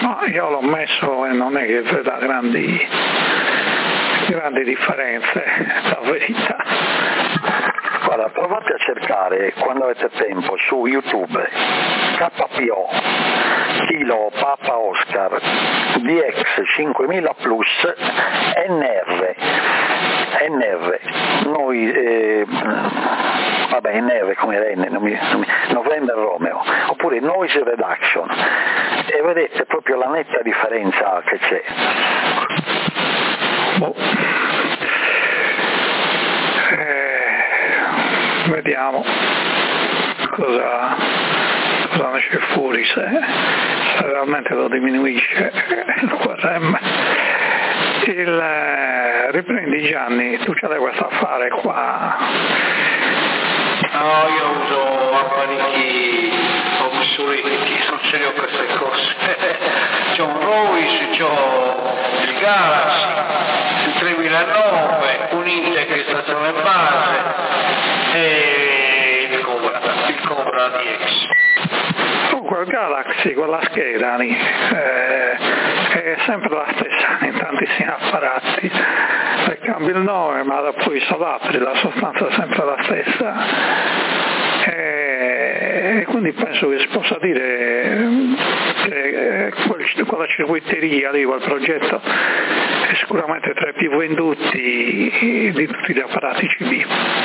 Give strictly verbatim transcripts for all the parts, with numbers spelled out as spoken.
No, io l'ho messo e non è che veda grandi, grandi differenze, la verità. Guarda, provate a cercare quando avete tempo su YouTube K P O Kilo Papa Oscar D X cinquemila Plus N R N R noi eh, vabbè N R come N non mi, non mi, November Romeo oppure Noise Reduction e vedete proprio la netta differenza che c'è. Boh. Eh, vediamo cosa, cosa ne c'è fuori, se, se realmente lo diminuisce il Q R M. Il, eh, riprendi Gianni, tu c'hai questo affare qua. No, io uso apparecchi obsoleti, non ce ne ho queste cose. C'ho un Royce, c'ho il Galaxy, il tremilanove, un Intec stazione base e il Cobra, il Cobra D X. Comunque il Galaxy con la scheda lì, eh, è sempre la stessa in tantissimi apparati, e cambi il nome ma poi salapri, la sostanza è sempre la stessa, e quindi penso che si possa dire che quella circuiteria lì, quel progetto è sicuramente tra i più venduti di tutti gli apparati C B.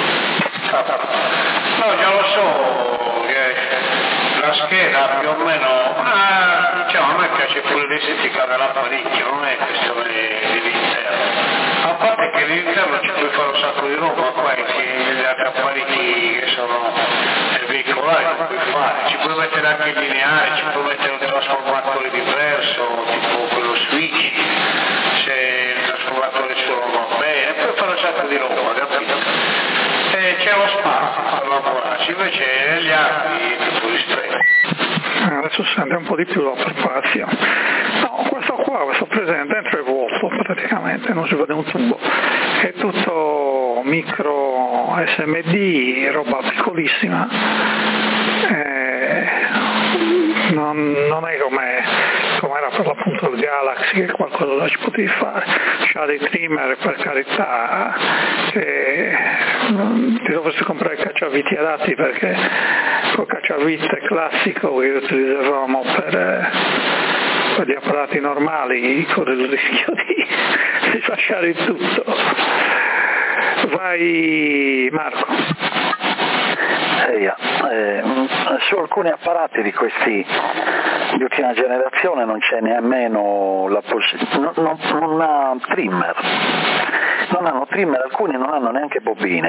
No, già lo so che la scheda più o meno, ah, diciamo, a me piace pure l'estetica dell'apparecchio, non è questione dell'interno. A parte che l'interno ci puoi fare un sacco di roba, qua gli altri apparecchi che sono veicolari non puoi fare, ci puoi mettere anche il lineare, ci puoi mettere un trasformatore diverso, tipo quello switch, se il trasformatore solo va bene, puoi fare un sacco di roba, capito? E c'è lo spazio per lavorarci, invece gli altri è tutto ristretto. Adesso si sente un po' di più la preparazione. No, questo qua, questo presente dentro è vuoto praticamente, non si vede un tubo, è tutto micro S M D, roba piccolissima, eh, non, non è come, come era per l'appunto il Galaxy, che qualcosa ci potevi fare, c'ha dei trimmer per carità, che ti dovresti comprare il cacciaviti adatti, perché col cacciavite classico che utilizzavamo per, per gli apparati normali corre il rischio di, di lasciare il tutto. Vai Marco. Eh, eh, su alcuni apparati di questi di ultima generazione non c'è nemmeno la possibilità, non, non, non ha trimmer, non hanno trimmer, alcuni non hanno neanche bobine,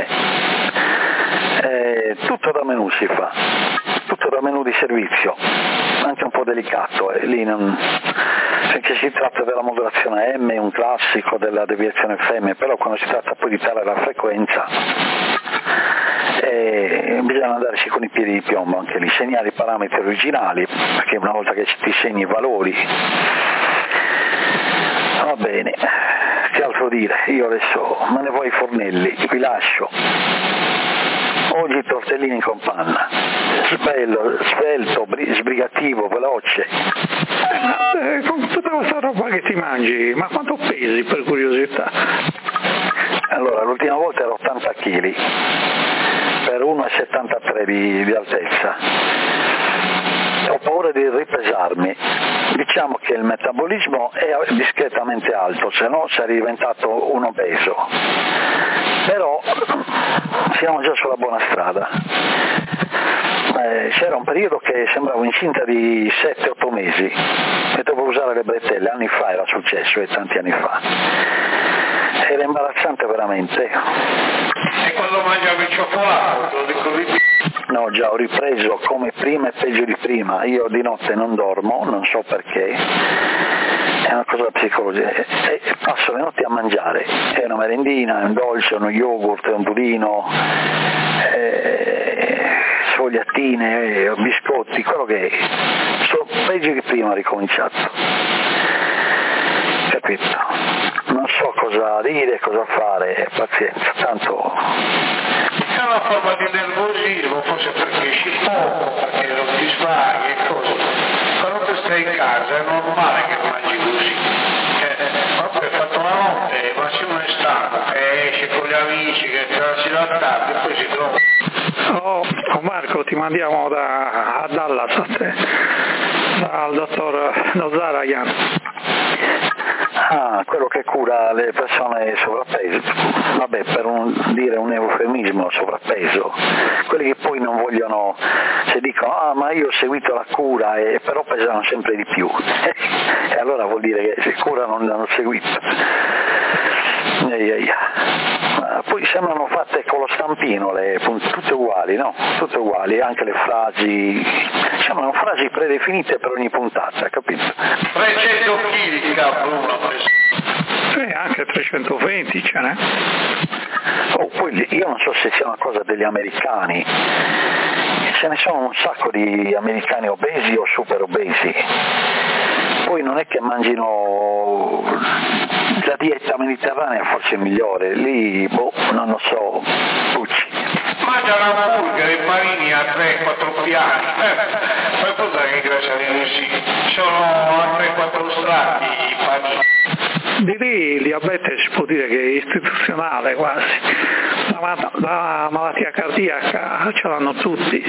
eh, tutto da menu si fa, tutto da menu di servizio, anche un po' delicato, eh, lì non, perché si tratta della modulazione M, un classico della deviazione F M, però quando si tratta poi di tale la frequenza eh, bisogna andarci con i piedi di piombo anche lì, segnare i parametri originali, perché una volta che ti segni i valori va bene. Che altro dire? Io adesso me ne voglio ai fornelli, vi lascio. Oggi tortellini con panna, svelto, svelto sbrigativo, veloce. Eh, con tutta questa roba che ti mangi, ma quanto pesi per curiosità? Allora, l'ultima volta ero ottanta chili per uno virgola settantatré di, di altezza. Ho paura di ripesarmi. Diciamo che il metabolismo è discretamente alto, se no sarei diventato un obeso. Però siamo già sulla buona strada. Eh, c'era un periodo che sembravo incinta di sette otto mesi e dovevo usare le bretelle, anni fa era successo, e tanti anni fa. Era imbarazzante veramente. E quando mangiavi il cioccolato, te lo ricordi? No, già ho ripreso come prima e peggio di prima. Io di notte non dormo, non so perché, è una cosa psicologica, e passo le notti a mangiare, è una merendina, è un dolce, uno yogurt, è un budino, eh, sfogliatine, eh, biscotti, quello che è. Sto peggio che prima ho ricominciato, capito? Non so cosa dire, cosa fare, pazienza, tanto... È una forma di nervosismo, forse perché esci poco, perché non ti svaghi e cose. Quando stai in casa è normale che mangi così. Eh, vabbè, hai fatto la notte, ma se uno è stanco, che esce con gli amici, che si va tardi e poi si trova. Oh, oh Marco, ti mandiamo da, a Dallas a te, dal dottor Nozarayan. Ah, quello che cura le persone sovrappeso, vabbè, per un, dire un eufemismo, sovrappeso, quelli che poi non vogliono, se dicono ah ma io ho seguito la cura e però pesano sempre di più e allora vuol dire che se cura non l'hanno seguito. Eia, eia. Poi sembrano fatte con lo stampino, le, tutte uguali, no? Tutte uguali, anche le frasi, sembrano frasi predefinite per ogni puntata, capito? trecento chili di capo uno ha preso. Sì, anche trecentoventi ce n'è. Oh, poi io non so se sia una cosa degli americani, ce ne sono un sacco di americani obesi o super obesi. Poi non è che mangino la dieta mediterranea, forse è migliore, lì boh, non lo so, Pucci. Mangiano hamburger e panini a tre quattro piani, eh, poi cosa che grassa di così? Sono a tre quattro strati i panini. Di lì il diabete si può dire che è istituzionale quasi, la, la malattia cardiaca ce l'hanno tutti.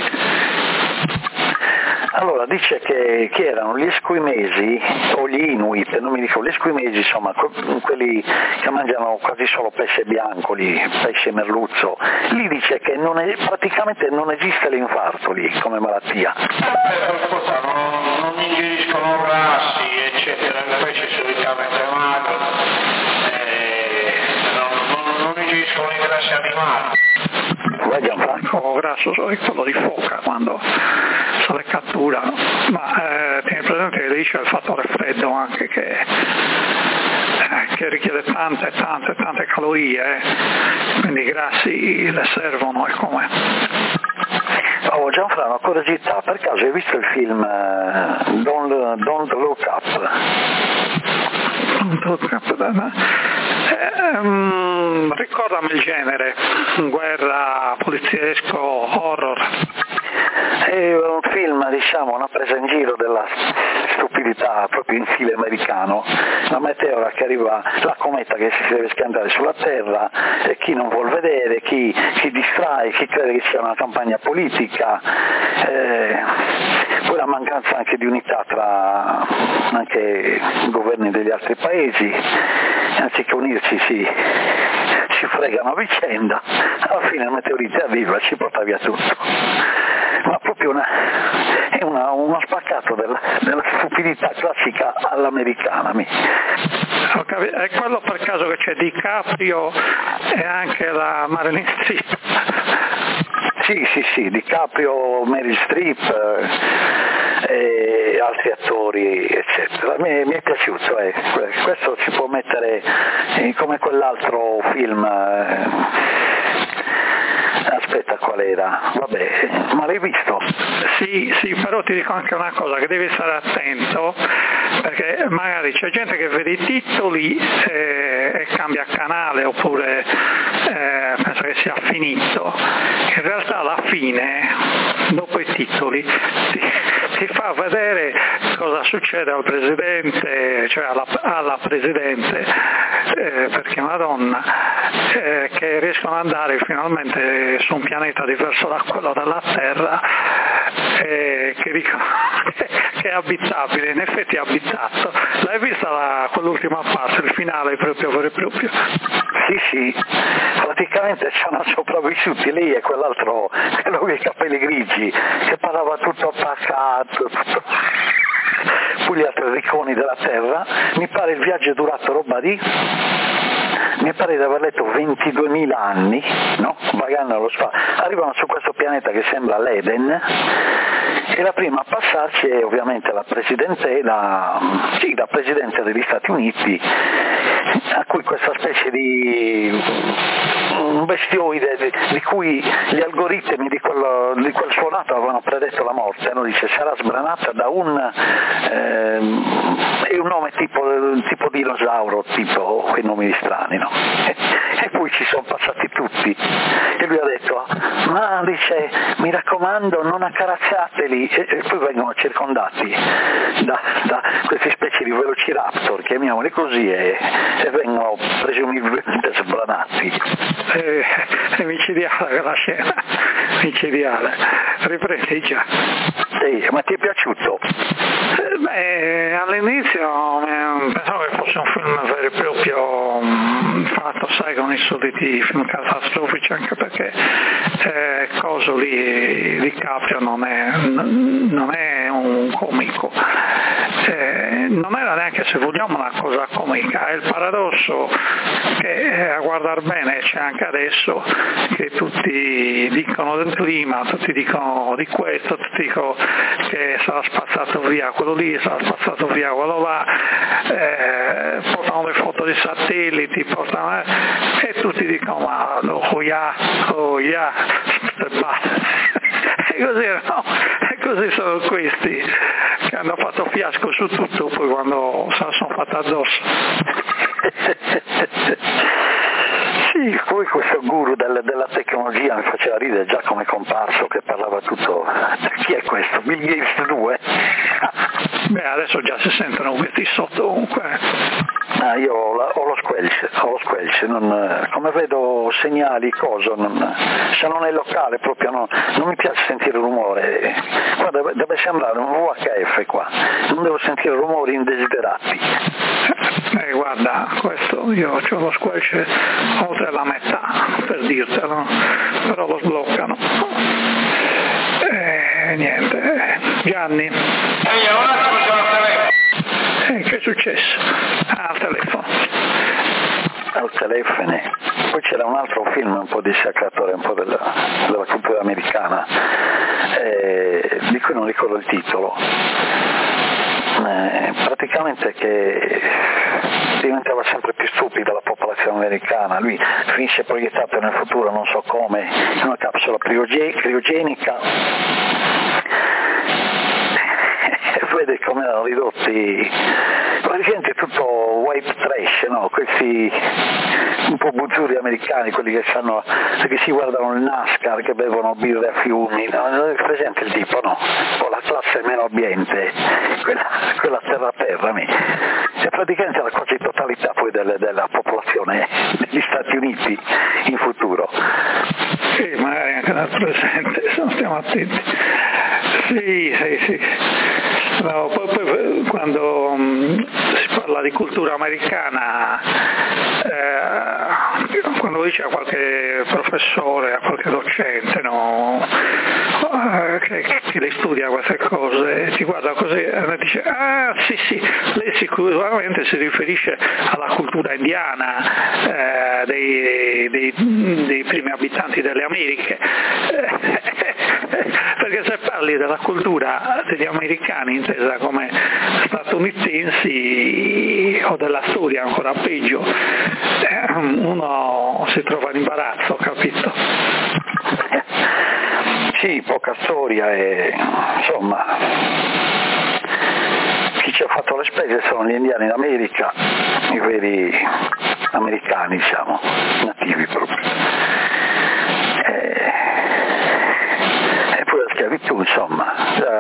Allora dice che, che erano gli esquimesi o gli inuit, non mi dico, gli esquimesi insomma, quelli che mangiano quasi solo pesce bianco, lì, pesce merluzzo, lì dice che non è, praticamente non esiste l'infarto lì come malattia. Eh, non, non ingeriscono grassi eccetera, il pesce solitamente magro, eh, non, non, non ingeriscono i grassi animali. Vai Gianfranco. Il grasso è quello di foca quando se le catturano, ma eh, tieni presente che lì c'è il fattore freddo anche che, eh, che richiede tante tante tante calorie, eh. Quindi i grassi le servono e come. Oh Gianfranco, una curiosità, per caso hai visto il film uh, Don't, Don't Look Up? Don't Look Up, eh, um, ricordami il genere, guerra, poliziesco, horror. È un film, diciamo, una presa in giro della stupidità proprio in stile americano, la meteora che arriva, la cometa che si deve schiantare sulla Terra, e chi non vuol vedere, chi si distrae, chi crede che sia una campagna politica, eh, poi la mancanza anche di unità tra anche i governi degli altri paesi, anziché unirsi si, si fregano a vicenda, alla fine il meteorite arriva e ci porta via tutto. Ma proprio una, è una, uno spaccato della, della stupidità classica all'americana. È quello per caso che c'è DiCaprio e anche la Marilyn Streep? Sì, sì, sì, DiCaprio, Meryl Streep eh, e altri attori, eccetera. Mi, mi è piaciuto, eh. Questo si può mettere eh, come quell'altro film. Eh, Aspetta, qual era? Vabbè, ma l'hai visto? Sì, sì, però ti dico anche una cosa, che devi stare attento, perché magari c'è gente che vede i titoli eh, e cambia canale, oppure eh, pensa che sia finito. In realtà alla fine, dopo i titoli, ti, ti fa vedere cosa succede al presidente, cioè alla, alla presidente, eh, perché è una donna, eh, che riescono ad andare finalmente su un pianeta diverso da quello della Terra, eh, che dicono che è abitabile, in effetti è abitato. L'hai vista la, quell'ultima parte, il finale proprio vero e proprio? Sì, sì, praticamente ci hanno sopravvissuti lei e quell'altro, quello con i capelli grigi, che parlava tutto attaccato, tutto. Poi gli altri ricconi della Terra, mi pare il viaggio è durato roba di... mi pare di aver letto ventiduemila anni, no? Vagando allo spazio, arrivano su questo pianeta che sembra l'Eden, e la prima a passarci è ovviamente la presidente, la, sì, la presidente degli Stati Uniti, a cui questa specie di un bestioide di, di cui gli algoritmi di quel, di quel suo nato avevano predetto la morte, no? Dice sarà sbranata da un, eh, è un nome tipo, tipo dinosauro, tipo quei nomi strani, no? E, e poi ci sono passati tutti e lui ha detto, ma dice, mi raccomando non accarazzateli, e, e poi vengono circondati da, da queste specie di velociraptor, chiamiamoli così, e, e vengono presumibilmente sbranati. È, è micidiale la scena, micidiale, riprendi già. Sì, ma ti è piaciuto? Beh, all'inizio pensavo che fosse un film vero e proprio fatto, sai, con i soliti film catastrofici, anche perché eh, coso lì, DiCaprio non è, non è un comico, eh, non era neanche, se vogliamo, una cosa comica. È il paradosso che eh, a guardar bene c'è anche adesso, che tutti dicono del clima, tutti dicono di questo, tutti dicono che sarà spazzato via quello lì, sarà spazzato via quello là, eh, portano le foto dei satelliti, portano, eh, e tutti dicono ma oh yeah, oh yeah, e così, no? E così sono questi che hanno fatto fiasco su tutto, poi quando se la sono fatta addosso. Sì, poi questo guru del, della tecnologia mi faceva ridere già come comparso, che parlava tutto. Chi è questo? Bill Gates due? Beh, adesso già si sentono questi sotto comunque. Ah, io ho, la, ho lo squelch, ho lo squelch, non, come vedo segnali, cosa, non, se non è locale proprio no, non mi piace sentire rumore. Qua deve, deve sembrare un V H F qua, non devo sentire rumori indesiderati. Eh, guarda, questo io ho lo squelch oltre alla metà, per dirtelo, però lo sbloccano. E eh, niente, Gianni. Ehi, un attimo, c'è al telefono. Eh, che è successo? Ah, al telefono. Al telefono. Poi c'era un altro film un po' dissacratore, un po' della, della cultura americana, eh, di cui non ricordo il titolo. Eh, praticamente che diventava sempre più stupida la popolazione americana, lui finisce proiettato nel futuro, non so come, in una capsula criogenica, e vede come erano ridotti praticamente tutto white trash, no? Questi un po' buzzurri americani, quelli che sanno, che si guardano il NASCAR, che bevono birre a fiumi, no? È presente il tipo, no? O la classe meno abbiente, quella, quella terra-terra, è praticamente la quasi totalità poi delle, della popolazione degli Stati Uniti in futuro. Sì, magari anche nel presente, se non stiamo attenti. Sì, sì, sì. No, poi, poi quando um, si parla di cultura americana, eh, quando dice a qualche professore, a qualche docente, no, eh, che, che le studia queste cose, ti guarda così e dice, ah sì sì, lei sicuramente si riferisce alla cultura indiana, eh, dei, dei, dei primi abitanti delle Americhe, perché se parli della cultura degli americani intesa come statunitensi o della storia ancora peggio, uno si trova in imbarazzo, capito? Sì, poca storia e insomma chi ci ha fatto le spese sono gli indiani d'America, i veri americani, diciamo, nativi proprio. E, e poi la schiavitù, insomma,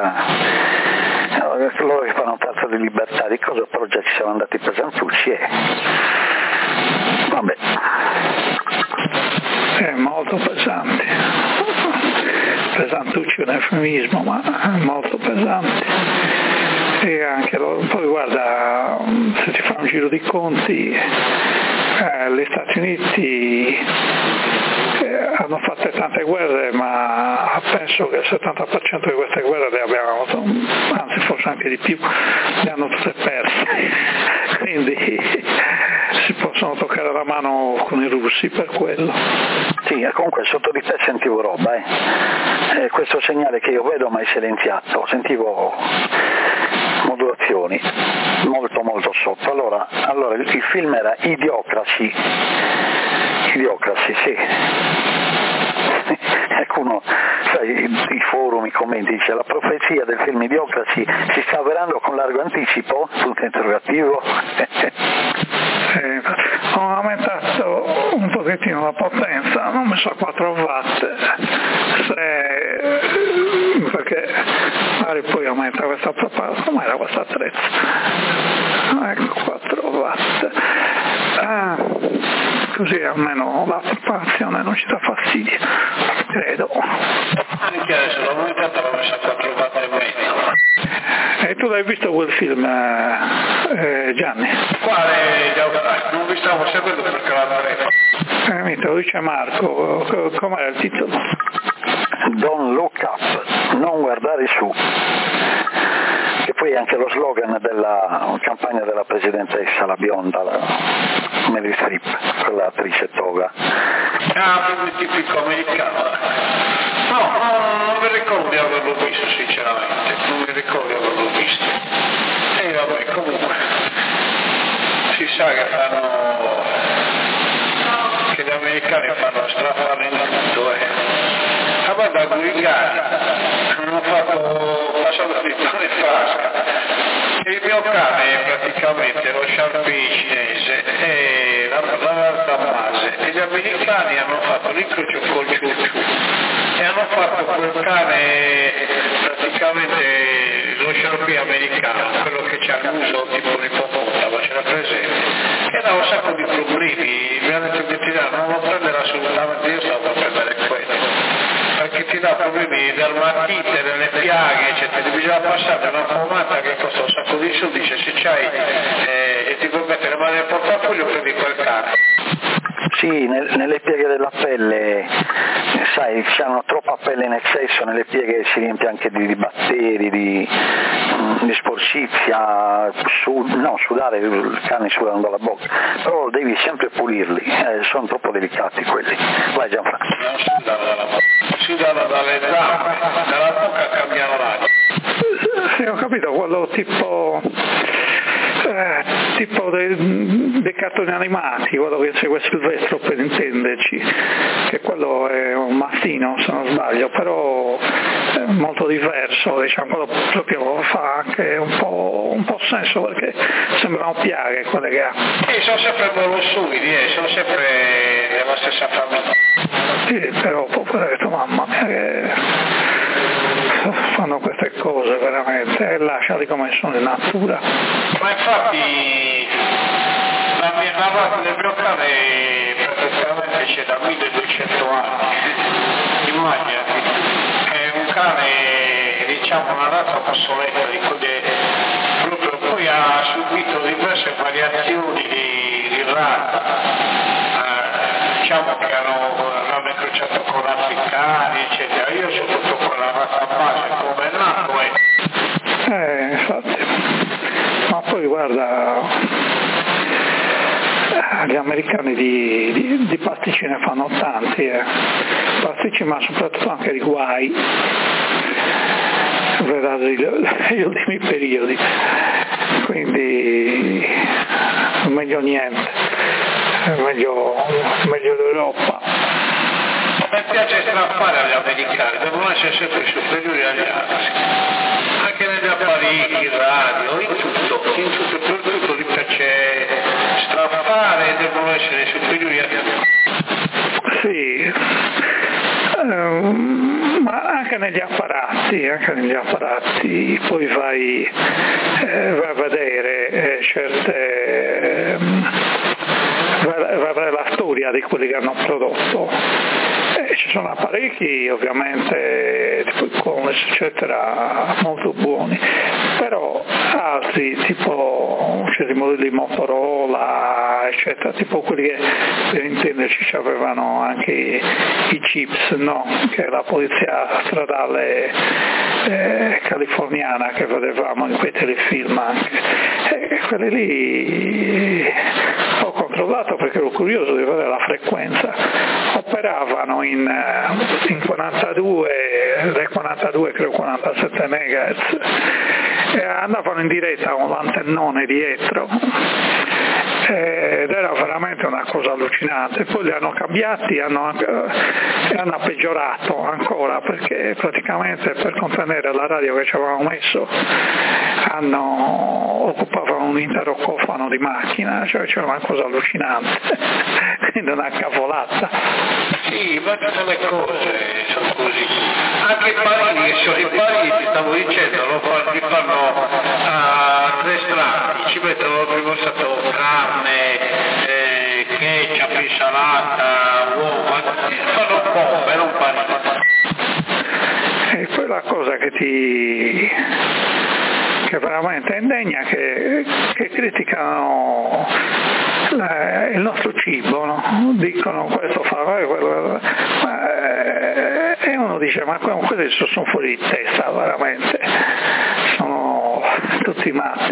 eh, loro che fanno tanto di libertà di cosa, però già ci siamo andati pesantucci e vabbè. È molto pesante, pesantucci è un eufemismo, ma è molto pesante. E anche lo, poi guarda, se ti fa un giro di conti, eh, gli Stati Uniti eh, hanno fatto tante guerre, ma penso che il settanta per cento di queste guerre le abbiamo, anzi forse anche di più, le hanno tutte perse. Quindi si possono toccare la mano con i russi per quello. Sì, comunque sotto di te sentivo roba, eh. Eh, questo segnale che io vedo ma è silenziato, sentivo modulazioni molto molto sotto. Allora, allora il, il film era Idiocracy, Idiocracy, sì. Ecco, qualcuno, sai, i forum, i commenti, dice la profezia del film Idiocracy si sta avverando con largo anticipo? Punto interrogativo. Sì, ho aumentato un pochettino la potenza, non ho messo a quattro watt, se, perché magari poi aumenta questa propaganda, com'era questo attrezzo? Ecco, quattro watt. Ah, così almeno la propagazione non ci dà fastidio, credo. Anche adesso l'ho aumentato, l'ho messo a quattro watt e mezzo. E tu l'hai visto quel film, eh, Gianni? Quale? Non vi stavo seguendo perché la telefono. Eh, mi te lo dice Marco, com'era il titolo? Don't look up, non guardare su. Che poi è anche lo slogan della campagna della presidentessa, la bionda, la Meryl Streep, quella attrice toga. Ah, quindi tipico americano. No, no, non mi ricordo di averlo visto sinceramente, non mi ricordo di averlo visto. E vabbè, comunque, si sa che fanno, che gli americani fanno strafare in tutto, eh. Ah, guarda, Guigani, hanno fatto, passato di pane frasca. Il mio cane praticamente lo Sharpei cinese e la, la Dammase, e gli americani hanno fatto l'incrocio col ciucciu e hanno fatto quel cane praticamente lo Sharpei americano, quello che c'ha l'uso tipo un ippopotamo, ce l'ha presente, e dà un sacco di problemi. Mi hanno detto che ti dà, non lo prendere assolutamente, io stavo a prendere quello, perché ti dà problemi dermatite, delle piaghe, eccetera, ti bisogna passare una pomata che costa un sacco di soldi, dice se c'hai eh, e ti puoi mettere le mani nel portafoglio prendi quel cane. Sì, nel, nelle pieghe della pelle, sai, hanno troppa pelle in eccesso, nelle pieghe si riempie anche di, di batteri, di, di sporcizia, su, no, sudare, i cani sudano dalla bocca, però devi sempre pulirli, eh, sono troppo delicati quelli. Vai Gianfranco. Non sudano dalla bocca, sudano dalle zampe, dalla bocca cambiano l'aria. Sì, ho capito, quello tipo... Eh, tipo dei, dei cartoni animati, quello che segue Silvestro per intenderci, che quello è un mastino se non sbaglio, però è molto diverso, diciamo, quello proprio fa anche un po', un po' senso perché sembrano piaghe quelle che ha. E sono sempre molossuidi, eh, sono sempre della stessa famiglia. Sì, però poveretto, mamma mia, che fanno queste cose veramente e lasciali come sono in natura. Ma infatti la mia navata del mio cane praticamente c'è da milleduecento anni, immaginati, è un cane, diciamo, una razza obsoleta di quelle, proprio poi ha subito diverse variazioni di, di razza, eh, diciamo che hanno, hanno incrociato con africani eccetera, io sono tutto con la razza base come è nato eh. Eh, infatti, ma poi guarda, gli americani di, di, di pasticci ne fanno tanti, eh. pasticci ma soprattutto anche di guai, vedete gli ultimi periodi, quindi meglio niente, meglio, meglio l'Europa. A me piace strappare agli americani, devono essere sempre superiori agli altri, anche negli apparecchi, in radio, in tutto, in tutto e per tutto gli piace strappare e devono essere superiori agli altri. Sì, um, ma anche negli apparati, anche negli apparati, poi vai, eh, vai a vedere eh, certe, eh, vai a vedere la storia di quelli che hanno prodotto. Eh, ci sono apparecchi ovviamente tipo e-commerce eccetera molto buoni, però altri tipo certi modelli Motorola eccetera, tipo quelli che per intenderci avevano anche i chips, no? Che è la polizia stradale eh, californiana che vedevamo in quei telefilm anche, e quelli lì ho controllato perché ero curioso di vedere la frequenza, operavano in, in quarantadue, dai quarantadue credo quarantasette megahertz, e andavano in diretta con l'antennone dietro ed era veramente una cosa allucinante. Poi li hanno cambiati hanno, e hanno peggiorato ancora, perché praticamente per contenere la radio che ci avevano messo hanno, occupavano un intero cofano di macchina, cioè c'era una cosa allucinante, quindi una cavolata. Sì, ma tutte le cose sono così. Anche i panini, che sono i panini, ti stavo dicendo, lo fanno, li fanno a tre strati, ci mettono prima stato carne, eh, ketchup, insalata, uova, fanno bombe, non panini. E poi la cosa che ti che veramente è indegna, che, che criticano la, il nostro cibo, no? Dicono questo fa, quello, ma, e uno dice ma questi sono fuori di testa veramente, sono tutti matti.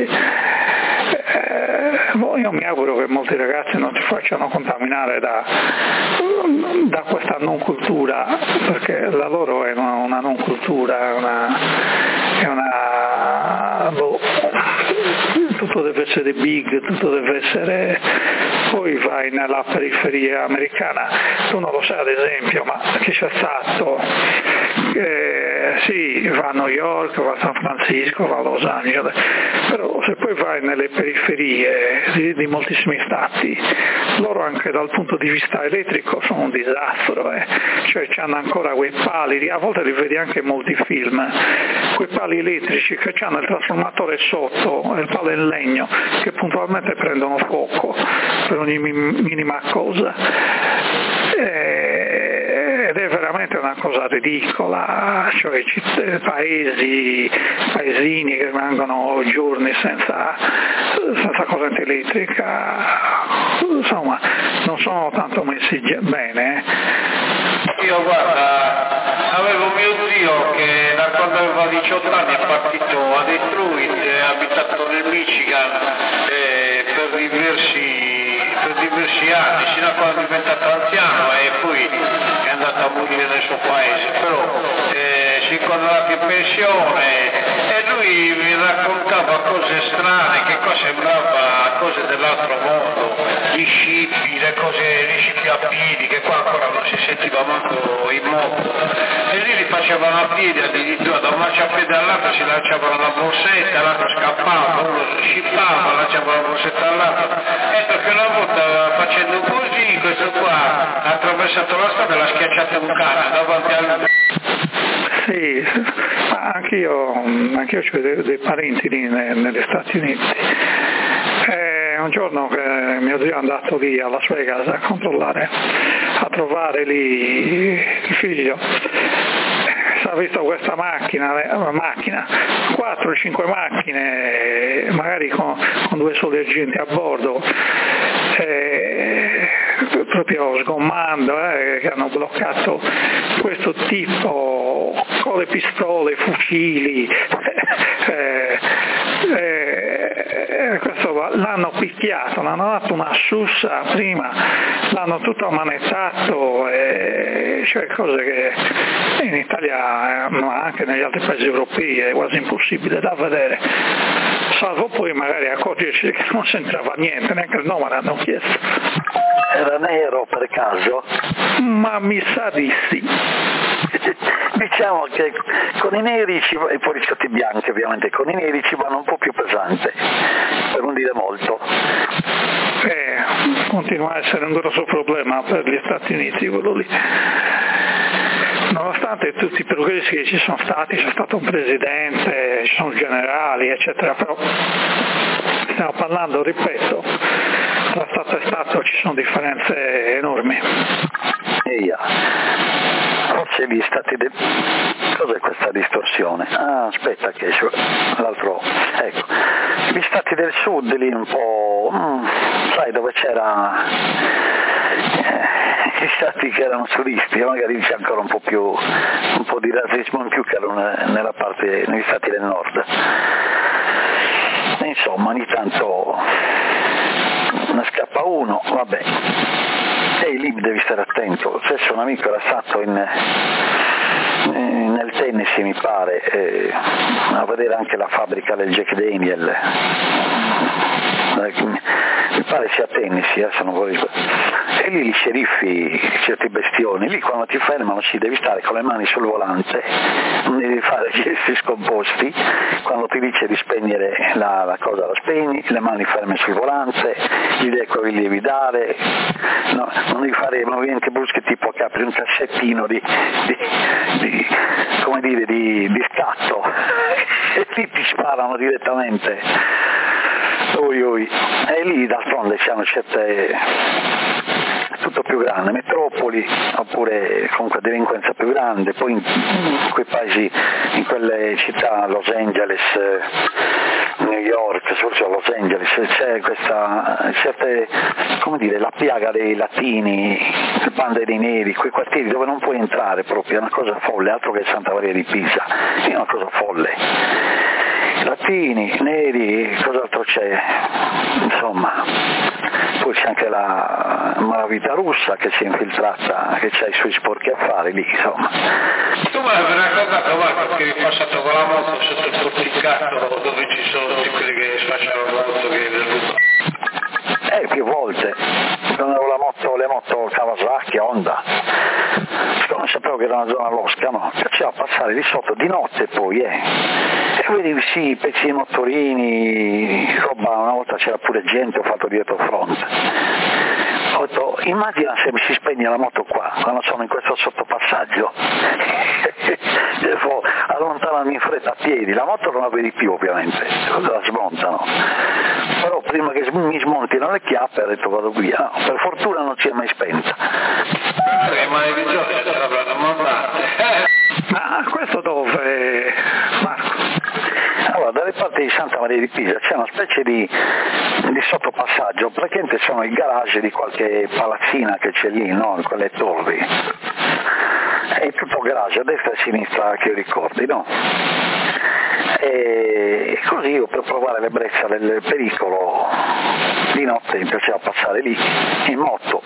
Eh, boh, io mi auguro che molti ragazzi non si facciano contaminare da, da questa non cultura, perché la loro è una, una non cultura, è una, è una boh, tutto deve essere big, tutto deve essere. Poi vai nella periferia americana, tu non lo sai ad esempio, ma chi c'è stato? Eh, sì, va a New York, va a San Francisco, va a Los Angeles, però se poi vai nelle periferie di, di moltissimi stati, loro anche dal punto di vista elettrico sono un disastro, eh. Cioè hanno ancora quei pali, a volte li vedi anche in molti film, quei pali elettrici che hanno il trasformatore sotto, il palo in legno, che puntualmente prendono fuoco per ogni minima cosa. Ed è veramente una cosa ridicola, cioè paesi, paesini che rimangono giorni senza, senza corrente elettrica, insomma non sono tanto messi bene. Io guarda, avevo mio zio che da quando aveva diciotto anni è partito a Detroit, è abitato nel Michigan eh, per diversi per diversi anni, sino a quando è diventato anziano e poi è andato a morire nel suo paese, però eh, si è inquadrato in pensione e lui mi raccontava cose strane, che qua sembrava cose dell'altro mondo, gli scippi, le cose, gli scippi a piedi, che qua ancora non si sentiva manco in moto, e lì li facevano a piedi addirittura, da un marciapiede all'altro si lanciavano la borsetta, l'altro scappava, uno scippava, lanciava la borsetta all'altro, e perché una volta facendo così, questo qua ha attraversato la strada e l'ha schiacciato un cane davanti a lui. Sì, ma anch'io, anch'io ho dei, dei parenti lì negli Stati Uniti. E un giorno che mio zio è andato lì a Las Vegas a controllare, a trovare lì il figlio, si è visto questa macchina, una macchina, quattro o cinque macchine, magari con, con due soli agenti a bordo, eh, proprio sgommando, eh, che hanno bloccato questo tipo con le pistole, fucili, eh, eh, questo l'hanno picchiato, l'hanno dato una sussa prima, l'hanno tutto ammanettato, eh, cioè cose che in Italia, ma anche negli altri paesi europei, è quasi impossibile da vedere, salvo poi magari accorgersi che non c'entrava niente, neanche il nome l'hanno chiesto. Era nero per caso? Ma mi sa di sì. Diciamo che con i neri ci va, e poi riscatti bianchi ovviamente, con i neri ci vanno un po' più pesante, per non dire molto. Eh, continua a essere un grosso problema per gli Stati Uniti quello lì. Nonostante tutti i progressi che ci sono stati, c'è stato un presidente, ci sono generali, eccetera, però stiamo parlando, ripeto, tra Stato e Stato ci sono differenze enormi. Eia. Forse gli stati de... cos'è questa distorsione? Ah, aspetta che l'altro, ecco, gli stati del sud lì un po', mm, sai dove c'era eh, gli stati che erano sudisti, magari c'è ancora un po' più, un po' di razzismo in più che nella parte, negli stati del nord. E insomma, ogni tanto ne scappa uno, vabbè. E lì devi stare attento. Stesso un amico era stato in, in, nel Tennessee, mi pare, eh, a vedere anche la fabbrica del Jack Daniel. Mi pare pare sia Tennessee, adesso non vorrei e lì gli sceriffi, certi bestioni, lì quando ti fermano si devi stare con le mani sul volante, non devi fare gesti scomposti, quando ti dice di spegnere la, la cosa la spegni, le mani ferme sul volante, gli devi, gli devi dare, no, non devi fare movimenti bruschi tipo che apri un cassettino di, di, di come dire, di, di scatto e lì ti sparano direttamente. Ui, ui. E lì d'altronde c'hanno certe, tutto più grande, metropoli oppure comunque delinquenza più grande, poi in, in quei paesi, in quelle città, Los Angeles, New York, soprattutto Los Angeles, c'è questa, certe, come dire, la piaga dei latini, le bande dei neri, quei quartieri dove non puoi entrare proprio, è una cosa folle, altro che Santa Maria di Pisa, è una cosa folle. Latini, neri, cos'altro c'è? Insomma, poi c'è anche la malavita russa che si è infiltrata, che c'ha i suoi sporchi affari lì, insomma. Tu mi hai raccontato, Marco, che eri passato con la moto sotto il porticato dove ci sono tutti quelli che sfasciano la moto che è Eh, più volte. Quando avevo la moto, le moto Kawasaki, Honda, non sapevo che era una zona losca, no? Piaceva passare di sotto di notte poi, eh. E vedevi sì, pezzi di motorini, roba, una volta c'era pure gente, ho fatto dietro fronte. Ho detto, immagina se mi si spegne la moto qua, quando sono in questo sottopassaggio. Devo allontanarmi in fretta a piedi, la moto non la vedi più ovviamente, la smontano. Però prima che mi smontino le chiappe ho detto vado via, no, per fortuna non si è mai spenta. Ma questo dove, Marco? Allora, dalle parti di Santa Maria di Pisa c'è una specie di, di sottopassaggio, praticamente sono i garage di qualche palazzina che c'è lì, no? Quelle torri. È tutto garage, a destra e a sinistra che ricordi, no? E così io per provare l'ebbrezza del pericolo di notte mi piaceva passare lì in moto.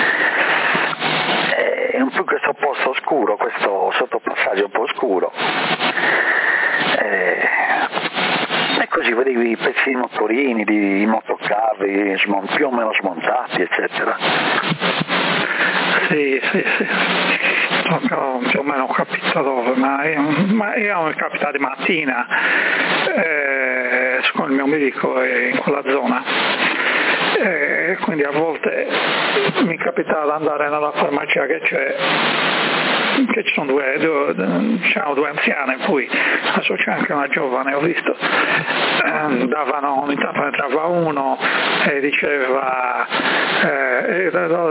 E un po' questo posto oscuro, questo sottopassaggio un po' oscuro. E, e così vedevi i pezzi di motorini, di motocarri smont- più o meno smontati, eccetera. Sì, sì, sì. No, più o meno ho capito dove, ma io, ma io mi capita di mattina, eh, siccome il mio medico è in quella zona, eh, quindi a volte mi capita di andare nella farmacia che c'è, che ci sono due, due, diciamo due anziane, poi adesso c'è anche una giovane, ho visto, eh, davano, ogni tanto entrava uno e diceva, eh,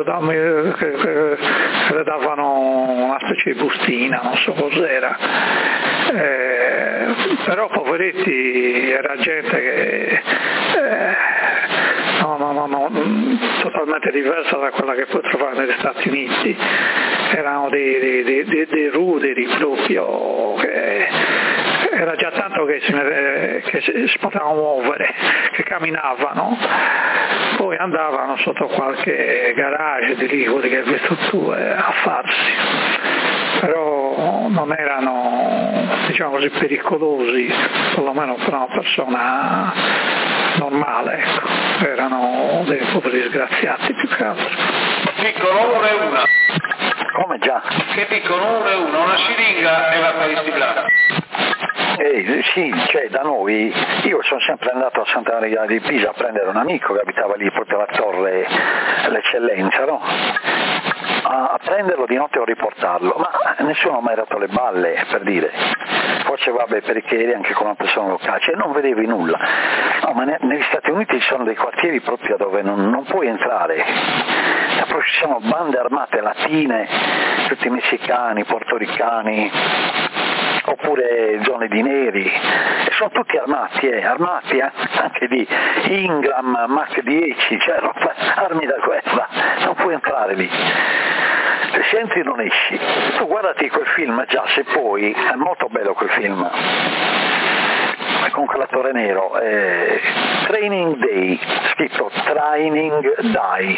le davano una specie di bustina, non so cos'era, eh, però poveretti era gente che eh, no, no, no, no, totalmente diversa da quella che puoi trovare negli Stati Uniti, erano dei, dei, dei, dei ruderi proprio, che era già tanto che si, che si potevano muovere, che camminavano, poi andavano sotto qualche garage di lì, quelli che hai visto tu, eh, a farsi, però non erano, diciamo così, pericolosi, perlomeno per una persona normale, ecco. Erano dei poveri disgraziati più che altro. Dicono uno e una. Come già? Che dicono uno e una, una siringa e l'acqua distilata. Eh, sì, cioè da noi, io sono sempre andato a Santa Maria di Pisa a prendere un amico che abitava lì proprio alla torre l'eccellenza, no? A prenderlo di notte o riportarlo, ma nessuno ha mai dato le balle, per dire, forse vabbè perché eri anche con una persona locale, cioè non vedevi nulla, no, ma negli Stati Uniti ci sono dei quartieri proprio dove non, non puoi entrare, e poi ci sono bande armate latine, tutti messicani, portoricani, oppure zone di neri, e sono tutti armati, eh, armati eh, anche di Ingram, Mach dieci, cioè armi da guerra, non puoi entrare lì. Se entri non esci. Tu guardati quel film già, se puoi, è molto bello quel film, con quell'attore nero, eh, Training Day, scritto Training Day.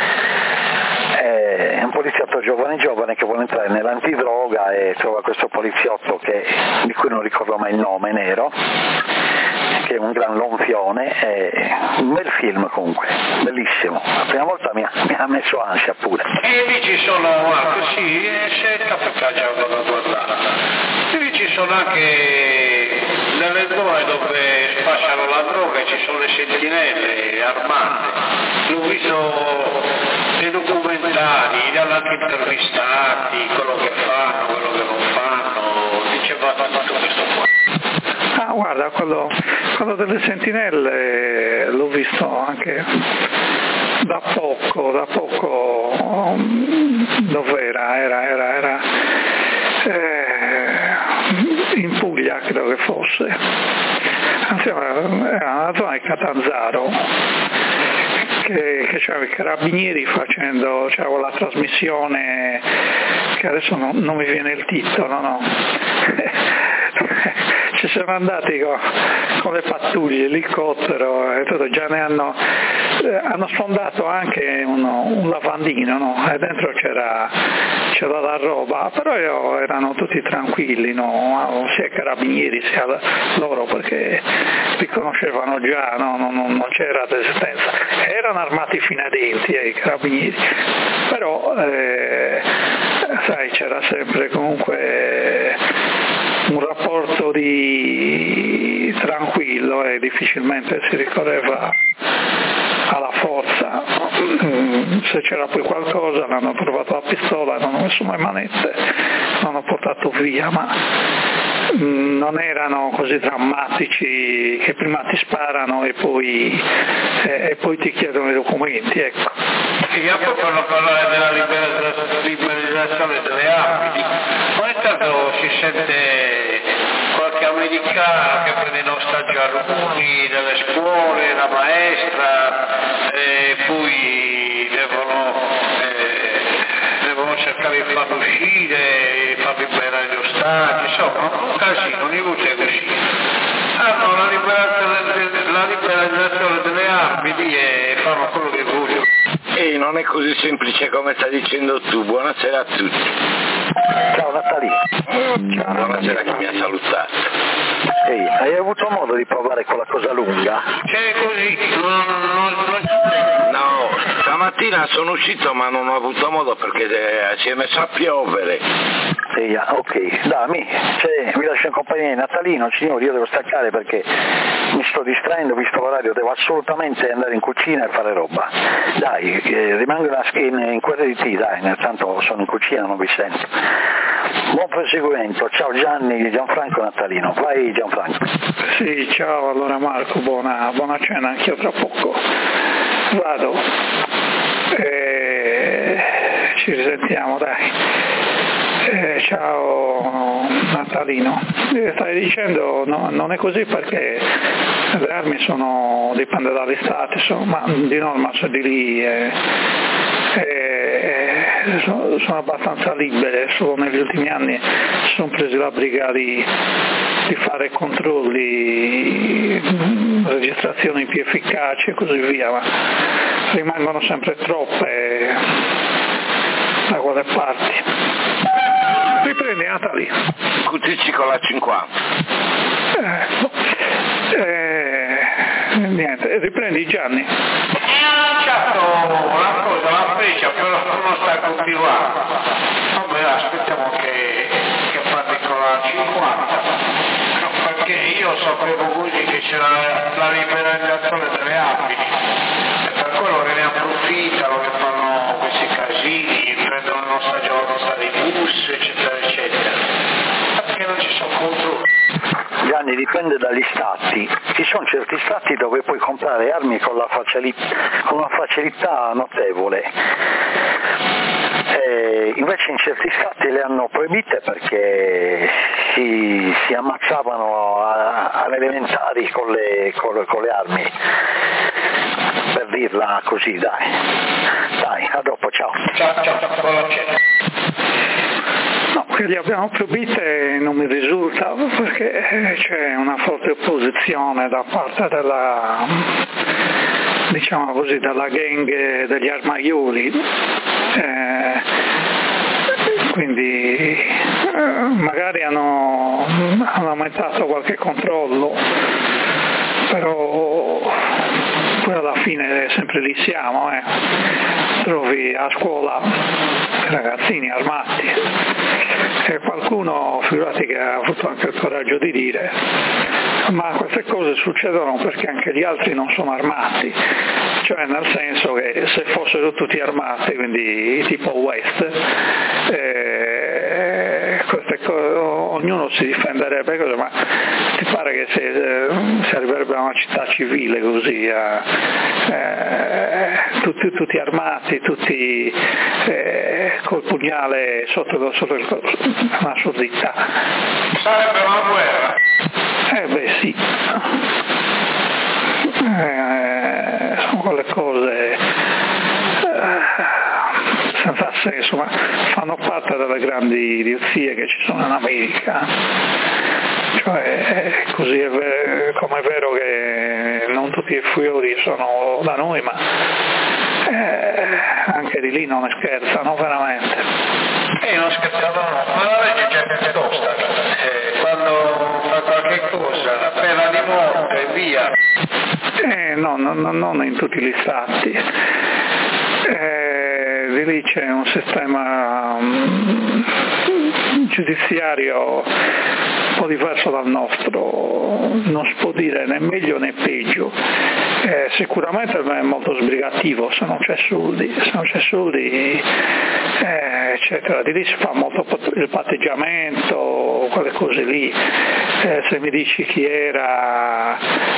È un poliziotto giovane giovane che vuole entrare nell'antidroga e trova questo poliziotto che, di cui non ricordo mai il nome, nero, che è un gran lonfione, è un bel film comunque, bellissimo, la prima volta mi ha, mi ha messo ansia pure. E lì ci sono, guarda, sì, c'è il caffè già da guardare, e lì ci sono anche delle zone dove spacciano la droga e ci sono le sentinelle armate, l'ho visto nei documentari, li hanno anche intervistati, quello che fanno, quello che non fanno, diceva tutto questo qua. Ah, guarda, quello, quello delle sentinelle l'ho visto anche da poco, da poco, dove era? Era, era, era eh, in Puglia credo che fosse, anzi era una zona di Catanzaro, che, che c'erano i carabinieri facendo, c'era la trasmissione, che adesso non, non mi viene il titolo, no? Ci siamo andati con, con le pattuglie, l'elicottero e tutto, già ne hanno, eh, hanno sfondato anche uno, un lavandino, no? E dentro c'era, c'era la roba, però io, erano tutti tranquilli, no? Sia i carabinieri sia loro, perché li conoscevano già, no? non, non, non c'era resistenza, erano armati fino ai denti eh, i carabinieri, però eh, sai, c'era sempre comunque un rapporto di tranquillo e difficilmente si ricorreva alla forza. Se c'era poi qualcosa l'hanno provato la pistola, non hanno messo mai manette, l'hanno portato via, ma non erano così drammatici che prima ti sparano e poi, eh, e poi ti chiedono i documenti, ecco. Sì, io poi per parlare della liberalizzazione delle armi, ogni tanto si sente qualche americano che prende in ostaggio alunni delle scuole, la maestra, e poi devono, eh, devono cercare di farlo uscire, farlo liberare gli ostaggi, insomma, un casino, di luce così. Hanno la liberazione, la liberalizzazione delle armi lì e fanno quello che vogliono. E non è così semplice come stai dicendo tu. Buonasera a tutti. Ciao Natalino. Ciao, buonasera, chi mi ha salutato. Ehi, hai avuto modo di provare quella cosa lunga? C'è così, non, non, non... No, stamattina sono uscito ma non ho avuto modo perché si è messo a piovere. Sì, ok, dammi, cioè, mi lascio in compagnia di Natalino, signori, io devo staccare perché mi sto distraendo, visto l'orario, devo assolutamente andare in cucina e fare roba. Dai, eh, rimango in, in quella di te, dai, nel tanto sono in cucina, non vi sento. Buon proseguimento, ciao Gianni, Gianfranco Natalino, vai Gianfranco. Sì, ciao, allora Marco, buona, buona cena, anch'io tra poco vado, e ci risentiamo, dai. Eh, ciao Natalino, eh, stai dicendo no, non è così perché le armi sono, dipende dagli stati, insomma, di norma sono di lì eh, eh, sono, sono abbastanza libere, solo negli ultimi anni si sono presi la briga di, di fare controlli, registrazioni più efficaci e così via, ma rimangono sempre troppe da quelle parti. Riprendi Natali. Cuticci con la cinquanta. Eh, eh, niente, riprendi Gianni. E ha lanciato una cosa, la freccia, però non sta continuando. Vabbè, aspettiamo che, che parli con la cinquanta. No, perché io sapevo così che c'era la liberalizzazione delle armi. E per quello che ne approfittano, che fanno questi casini, prendono il nostro giorno dei bus, eccetera, eccetera. Perché non ci sono controlli. Gianni, dipende dagli stati, ci sono certi stati dove puoi comprare armi con, la facilità, con una facilità notevole, e invece in certi stati le hanno proibite perché si, si ammazzavano alle elementari con le, con, con le armi, per dirla così, dai. Dai, a dopo, ciao. Ciao, ciao, ciao, buona cena. No, che li abbiamo proibite non mi risulta perché c'è una forte opposizione da parte della, diciamo così, della gang degli armaioli, eh, quindi eh, magari hanno, hanno aumentato qualche controllo, però poi alla fine sempre lì siamo, eh. Trovi a scuola ragazzini armati e qualcuno, figurati, che ha avuto anche il coraggio di dire ma queste cose succedono perché anche gli altri non sono armati, cioè nel senso che se fossero tutti armati, quindi tipo West, eh, queste cose, ognuno si difenderebbe, così, ma ti pare che si, eh, si arriverebbe a una città civile così, eh, eh, tutti, tutti armati, tutti eh, col pugnale sotto, sotto il corpo, un'assurdità. Sarebbe una guerra. Eh beh sì, eh, sono quelle cose eh, senza senso, ma fanno parte delle grandi idiozie che ci sono in America. Cioè, così è ver- come è vero che non tutti i fiori sono da noi, ma eh, anche di lì non ne scherzano veramente. E non scherzavano, ma la legge già è tosta, eh, quando fa qualche cosa, pena di morte, via. Eh, no, no, no, non in tutti gli stati. Eh, di lì c'è un sistema um, giudiziario un po' diverso dal nostro, non si può dire né meglio né peggio. Eh, sicuramente è molto sbrigativo se non c'è soldi, se non c'è soldi eh, eccetera. Di lì si fa molto il patteggiamento, quelle cose lì. Eh, se mi dici chi era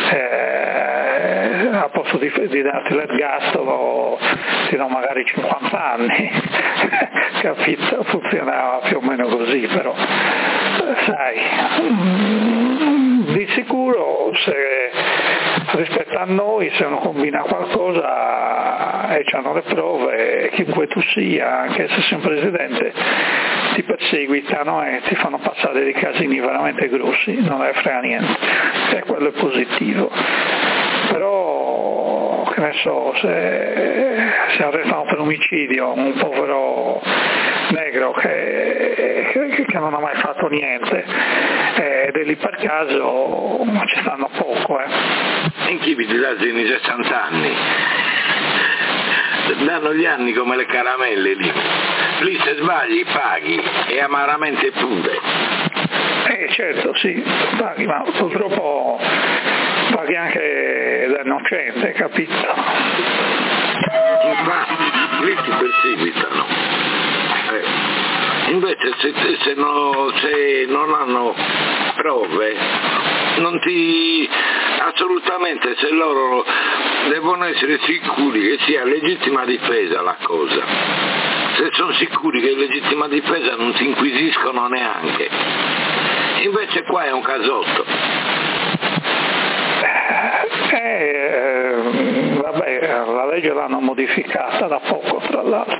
eh, a posto di, di darti l'ergastolo ti do magari cinquanta anni, capito? Funzionava più o meno così, però sai, di sicuro se rispetto a noi, se uno combina qualcosa e hanno le prove, chiunque tu sia, anche se sei un presidente, ti perseguitano e ti fanno passare dei casini veramente grossi, non ne frega niente, e quello è positivo. Però, che ne so, se, se arrestano per omicidio un povero negro che, che, che non ha mai fatto niente ed è lì per caso, ci stanno poco. Eh. In chi vi dati nei sessanta anni? Danno gli anni come le caramelle lì. Lì se sbagli paghi e amaramente pure. Eh certo, sì, paghi, ma purtroppo paghi anche da innocente, capito? Infatti, lì ti perseguitano. Eh. Invece se, se, no, se non hanno prove, non ti assolutamente, se loro devono essere sicuri che sia legittima difesa la cosa. Se sono sicuri che è legittima difesa non si inquisiscono neanche. Invece qua è un casotto. Eh, vabbè, la legge l'hanno modificata da poco, tra l'altro.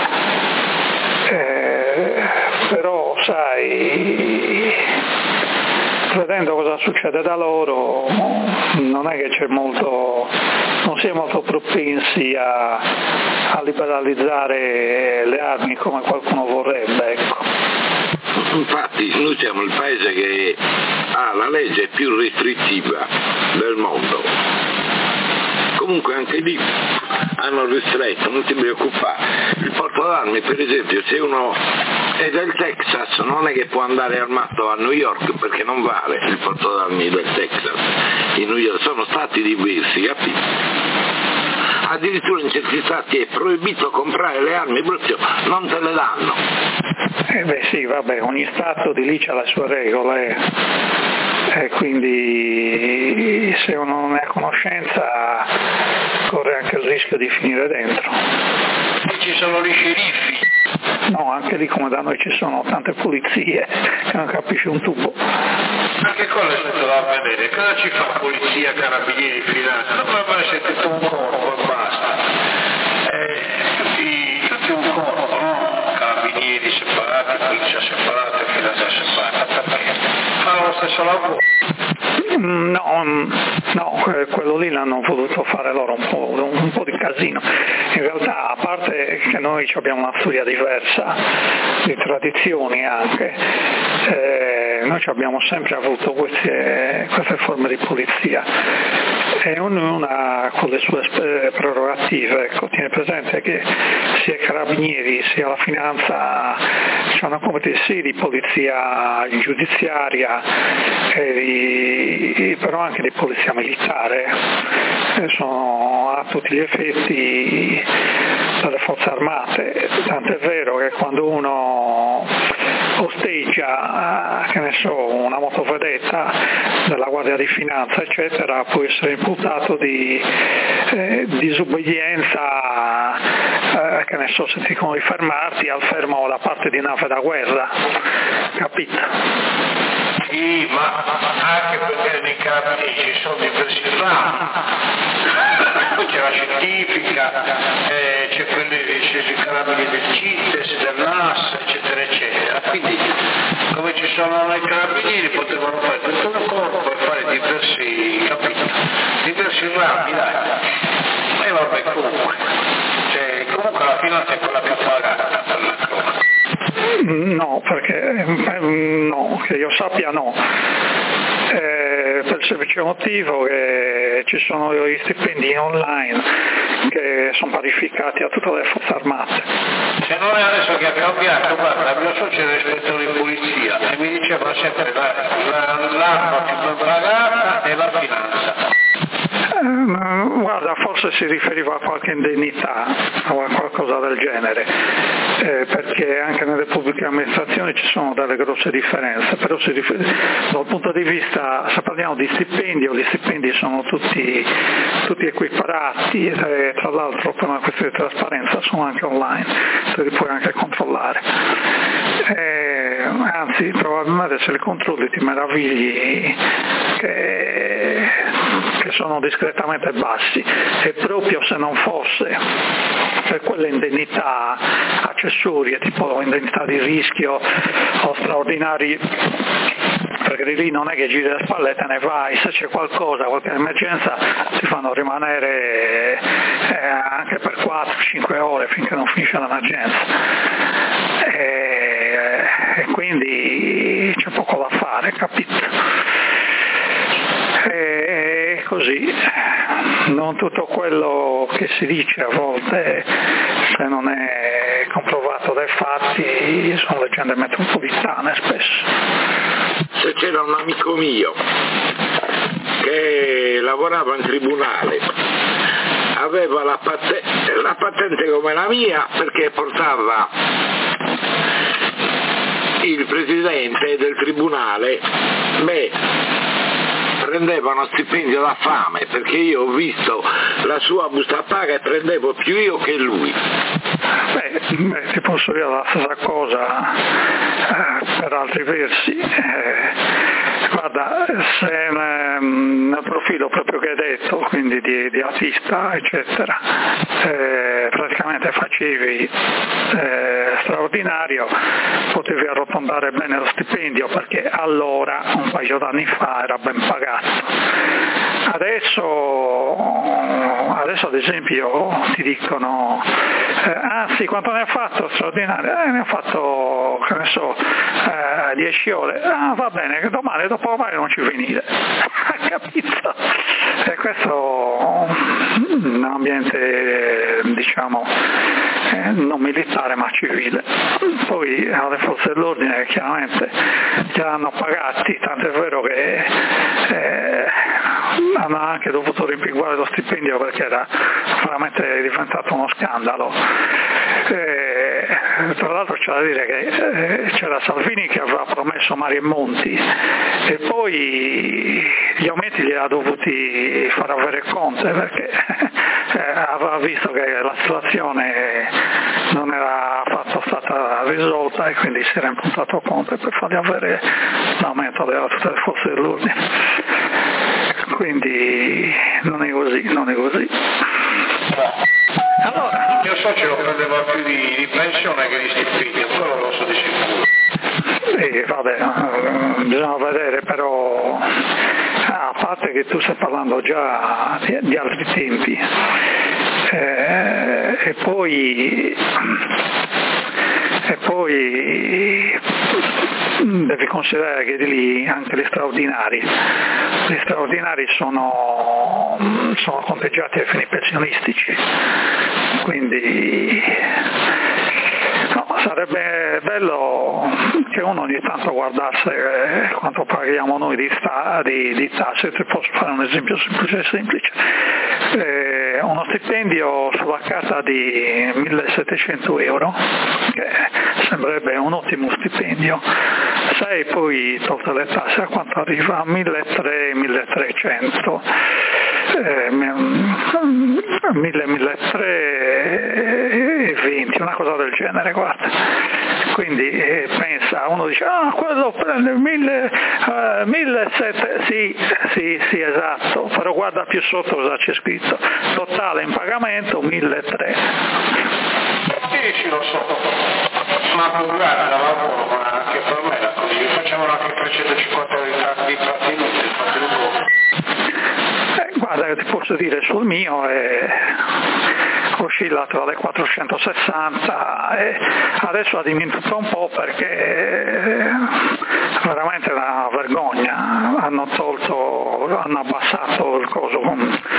Eh, però sai, vedendo cosa succede da loro, non è che c'è molto, non si è molto propensi a, a liberalizzare le armi come qualcuno vorrebbe, ecco. Infatti noi siamo il paese che ha la legge più restrittiva del mondo. Comunque anche lì hanno ristretto, non ti preoccupare. Il porto d'armi, per esempio, se uno è del Texas non è che può andare armato a New York perché non vale il porto d'armi del Texas. In New York sono stati diversi, capito? Addirittura in certi stati è proibito comprare le armi, proprio non te le danno. Eh beh sì, vabbè, ogni stato di lì ha le sue regole e quindi se uno non è a conoscenza corre anche il rischio di finire dentro. E ci sono gli sceriffi. No, anche lì come da noi ci sono tante pulizie che non capisci un tubo. Anche quello è tutto da vedere. Cosa ci fa polizia, carabinieri, finanza? Non può essere tutto un corpo e basta. Eh, tutti, tutti un corpo, no? Carabinieri separati, polizia separata, finanza separata. Perché fanno lo stesso lavoro. No, no, quello lì l'hanno voluto fare loro un po', un po' di casino. In realtà, a parte che noi abbiamo una storia diversa, di tradizioni anche, eh, noi abbiamo sempre avuto queste, queste forme di polizia e ognuna con le sue prerogative. Ecco, tiene presente che sia i carabinieri sia la finanza hanno compiti sì di polizia giudiziaria, e di, però anche di polizia militare, e sono a tutti gli effetti delle forze armate, tant'è vero che quando uno osteggia, che ne so, una motovedetta della Guardia di Finanza eccetera, può essere imputato di eh, disobbedienza, eh, che ne so, se ti dicono di fermarti al fermo da parte di nave da guerra, capito? Sì, ma anche perché nei carabinieri ci sono diversi rami, c'è la scientifica, eh, c'è quelli, c'è i carabinieri del C I T E S, del N A S, eccetera, eccetera. Quindi, come ci sono i carabinieri, potevano fare tutto un corpo e fare diversi, capito? Diversi rami, dai. E vabbè, comunque, cioè, comunque la finanza è quella più pagata per la cosa. No, perché no, che io sappia no, eh, per il semplice motivo che ci sono gli stipendi online che sono parificati a tutte le forze armate. Se non è adesso che ha cambiato, guarda, mio socio era ispettore di polizia e mi diceva sempre la, la, l'arma più ben pagata è la finanza. Eh, guarda, forse si riferiva a qualche indennità o a qualcosa del genere, eh, perché anche nelle pubbliche amministrazioni ci sono delle grosse differenze, però si rifer- dal punto di vista, se parliamo di stipendio, gli stipendi sono tutti, tutti equiparati e tra l'altro per una questione di trasparenza sono anche online, te li puoi anche controllare. Eh, anzi, probabilmente se li controlli ti meravigli che, che sono discretamente bassi, e proprio se non fosse per quelle indennità accessorie tipo indennità di rischio o straordinari, perché lì non è che giri le spalle e te ne vai, se c'è qualcosa, qualche emergenza ti fanno rimanere eh, anche per quattro cinque ore finché non finisce l'emergenza, e, e quindi c'è poco da fare, capito? E così, non tutto quello che si dice a volte, se non è comprovato dai fatti, sono leggende metropolitane spesso. Se c'era un amico mio che lavorava in tribunale, aveva la patente, la patente come la mia, perché portava il presidente del tribunale, beh, prendeva uno stipendio da fame, perché io ho visto la sua busta paga e prendevo più io che lui. Beh, beh ti posso dire la stessa cosa eh, per altri versi. Eh, guarda, se nel profilo proprio che hai detto, quindi di, di artista, eccetera, eh, praticamente facevi eh, straordinario, potevi arrotondare bene lo stipendio, perché allora, un paio d'anni fa, era ben pagato. Adesso, adesso ad esempio ti dicono eh, ah sì, quanto ne ha fatto straordinario? Eh, ne ha fatto, che ne so, eh, dieci ore. Ah, va bene, che domani dopo domani non ci venire. Capito? E questo è un ambiente, diciamo, eh, non militare ma civile. Poi alle forze dell'ordine chiaramente li hanno pagati, tanto è vero che eh, hanno anche dovuto rimpinguare lo stipendio perché era veramente diventato uno scandalo. Eh, tra l'altro c'è da dire che eh, c'era Salvini che aveva promesso mari e monti e poi gli aumenti li ha dovuti far avere Conte, perché eh, aveva visto che la situazione non era affatto stata risolta e quindi si era impuntato Conte per fargli avere l'aumento delle tutte le forze dell'ordine. Quindi non è così, non è così. Allora, il mio socio lo prendeva più di, di pensione che di stipendio, quello lo so di sicuro. Sì, vabbè, bisogna vedere, però a parte che tu stai parlando già di, di altri tempi, eh, e poi e poi devi considerare che di lì anche gli straordinari, gli straordinari sono, sono conteggiati ai fini pensionistici, quindi no, sarebbe bello che uno ogni tanto guardasse quanto paghiamo noi di, sta, di, di tasse. Ti posso fare un esempio semplice semplice. Eh, uno stipendio sulla carta di millesettecento euro, che sembrerebbe un ottimo stipendio, sai poi tolte le tasse a quanto arriva? A milletrecento milletrecento, eh, mille milletrecento una cosa del genere, guarda. Quindi eh, pensa, uno dice, ah, quello prende mille, uh, millesettecento, sì, sì, sì, esatto, però guarda più sotto cosa c'è scritto, totale in pagamento millesetecento. Sì, sì, lo so, ma guarda, da lavoro, ma anche per me era così, facciamo anche trecentocinquanta euro di trattenuti, il trattenuto. Eh, guarda, che ti posso dire sul mio è oscilla tra le quattrocentosessanta e adesso ha diminuito un po' perché è veramente una vergogna, hanno tolto, hanno abbassato il coso con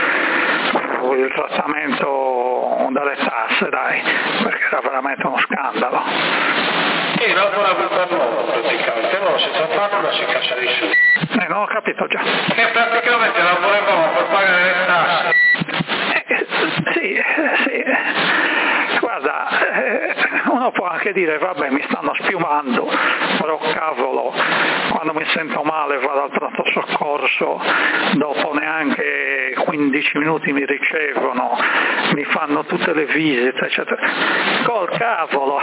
il trattamento dalle tasse, dai, perché era veramente uno scandalo. Sì, lavora per loro praticamente, loro senza farlo si caccia di su. Eh, non ho capito già. Che praticamente lavoravamo per pagare le tasse. Eh, sì, sì. Guarda, eh, uno può anche dire, vabbè, mi stanno spiumando, però cavolo, quando mi sento male vado al pronto soccorso, dopo neanche quindici minuti mi ricevono, mi fanno tutte le visite, eccetera. Col cavolo,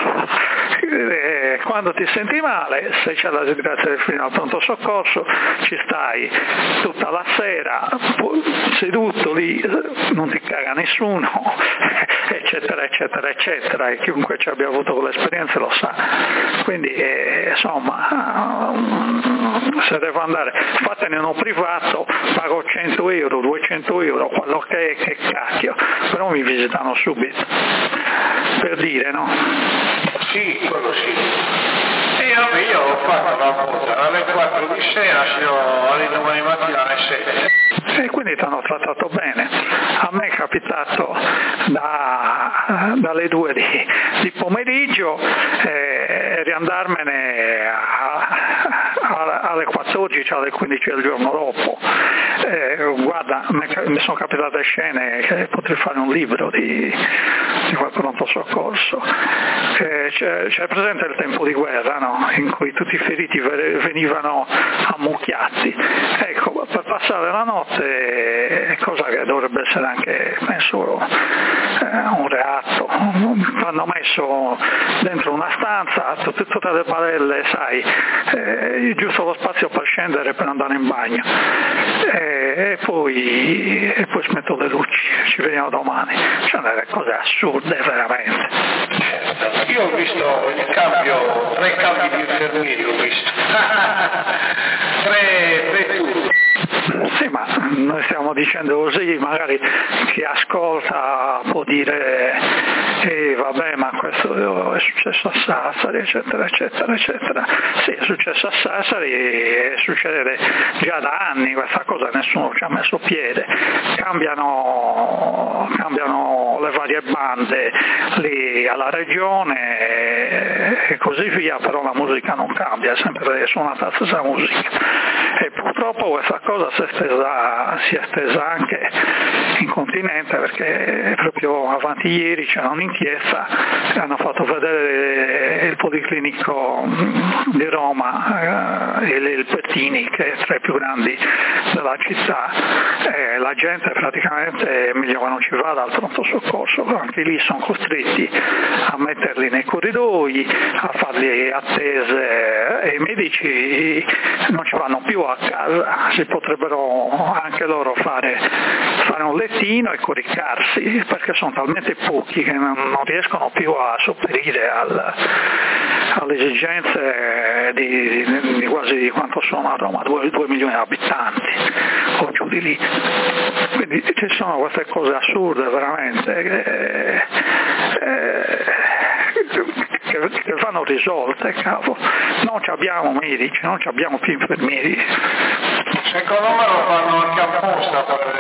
eh, quando ti senti male, se c'è la disgrazia del fine al pronto soccorso, ci stai tutta la sera seduto lì, non ti caga nessuno, eccetera, eccetera, eccetera, e chiunque ci abbia avuto quell'esperienza lo sa. Quindi eh, insomma, se devo andare, fatene uno privato, pago cento euro, duecento euro, quello che è, che cacchio, però mi visitano subito, per dire, no? Sì, quello sì. Io, io ho fatto una volta, alle quattro di sera fino alle domani mattina alle sette. E quindi ti hanno trattato bene. A me è capitato da, dalle due di, di pomeriggio eh, riandarmene a, a, alle quattordici, alle quindici del giorno dopo. Eh, guarda, mi sono capitate scene che potrei fare un libro di, di quel pronto soccorso. Eh, c'è, c'è presente il tempo di guerra, no? In cui tutti i feriti venivano ammucchiati. Ecco, per passare la notte, cosa che dovrebbe essere anche, penso, eh, un reato, hanno messo dentro una stanza tutte, tutte le barelle, sai, eh, giusto lo spazio per scendere per andare in bagno, eh, e, poi, e poi smetto le luci, ci vediamo domani. Cioè delle cose assurde veramente. Io ho visto il cambio, tre cambi di infermieri ho visto, tre, tre turni. Sì, ma noi stiamo dicendo così, magari chi ascolta può dire eh, vabbè, ma questo è successo a Sassari, eccetera, eccetera, eccetera. Sì, è successo a Sassari e succede già da anni questa cosa, nessuno ci ha messo piede. Cambiano, cambiano le varie bande lì alla regione e così via, però la musica non cambia, è sempre suonata la stessa musica. E purtroppo questa cosa si è estesa, si è estesa anche in continente, perché proprio avanti ieri c'era un'inchiesta che hanno fatto vedere il Policlinico di Roma, eh, il Pertini, che è tra i più grandi della città, e la gente praticamente meglio che non ci vada al pronto soccorso, anche lì sono costretti a metterli nei corridoi, a fargli attese, e i medici non ci vanno più a casa, si potrebbero anche loro fare, fare un lettino e coricarsi, perché sono talmente pochi che non, non riescono più a sopperire al, alle esigenze di, di, di quasi quanto sono a Roma, due milioni di abitanti o giù di lì. Quindi ci sono queste cose assurde veramente che, eh, che, che vanno risolte, cavolo. Non abbiamo medici, non abbiamo più infermieri. Secondo me lo fanno anche apposta per,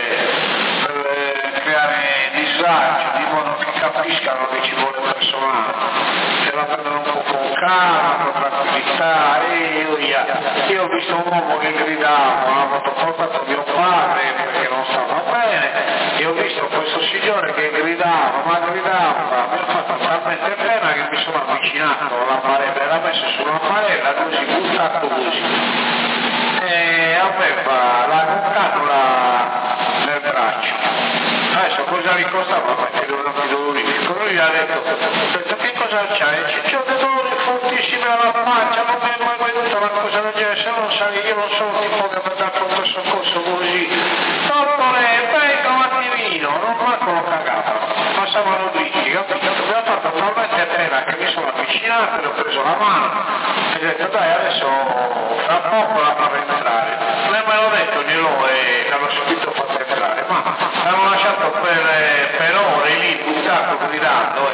per creare disagio, di modo che capiscano che ci vuole personale, che la prendono un po' con calma, con tranquillità. E io, io ho visto un uomo che gridava, una volta portato mio padre perché non stava bene, e ho visto questo signore che gridava, ma gridava, mi ha fatto talmente pena che mi sono avvicinato alla marella, l'ha messo sulla marella così, buttato così. E aveva la canula nel braccio. Adesso cosa gli costava mettere un antidolorifico? Lui gli ha detto, detto che cosa c'hai? C'ho dei dolori fortissimi alla pancia, non mi è mai venuta una cosa del genere, se non sai, io non sono tipo che mi dà pronto soccorso così. Dottore, venga un attimino, non manco lo cagava, passavano dritti, capito? Mi ha fatto talmente pena che mi sono avvicinato e ho preso la mano e ho detto dai adesso fra poco la farò entrare. Non me l'ho detto glielo e l'hanno subito fatto entrare, ma l'hanno lasciato per, per ore lì buttato gridando.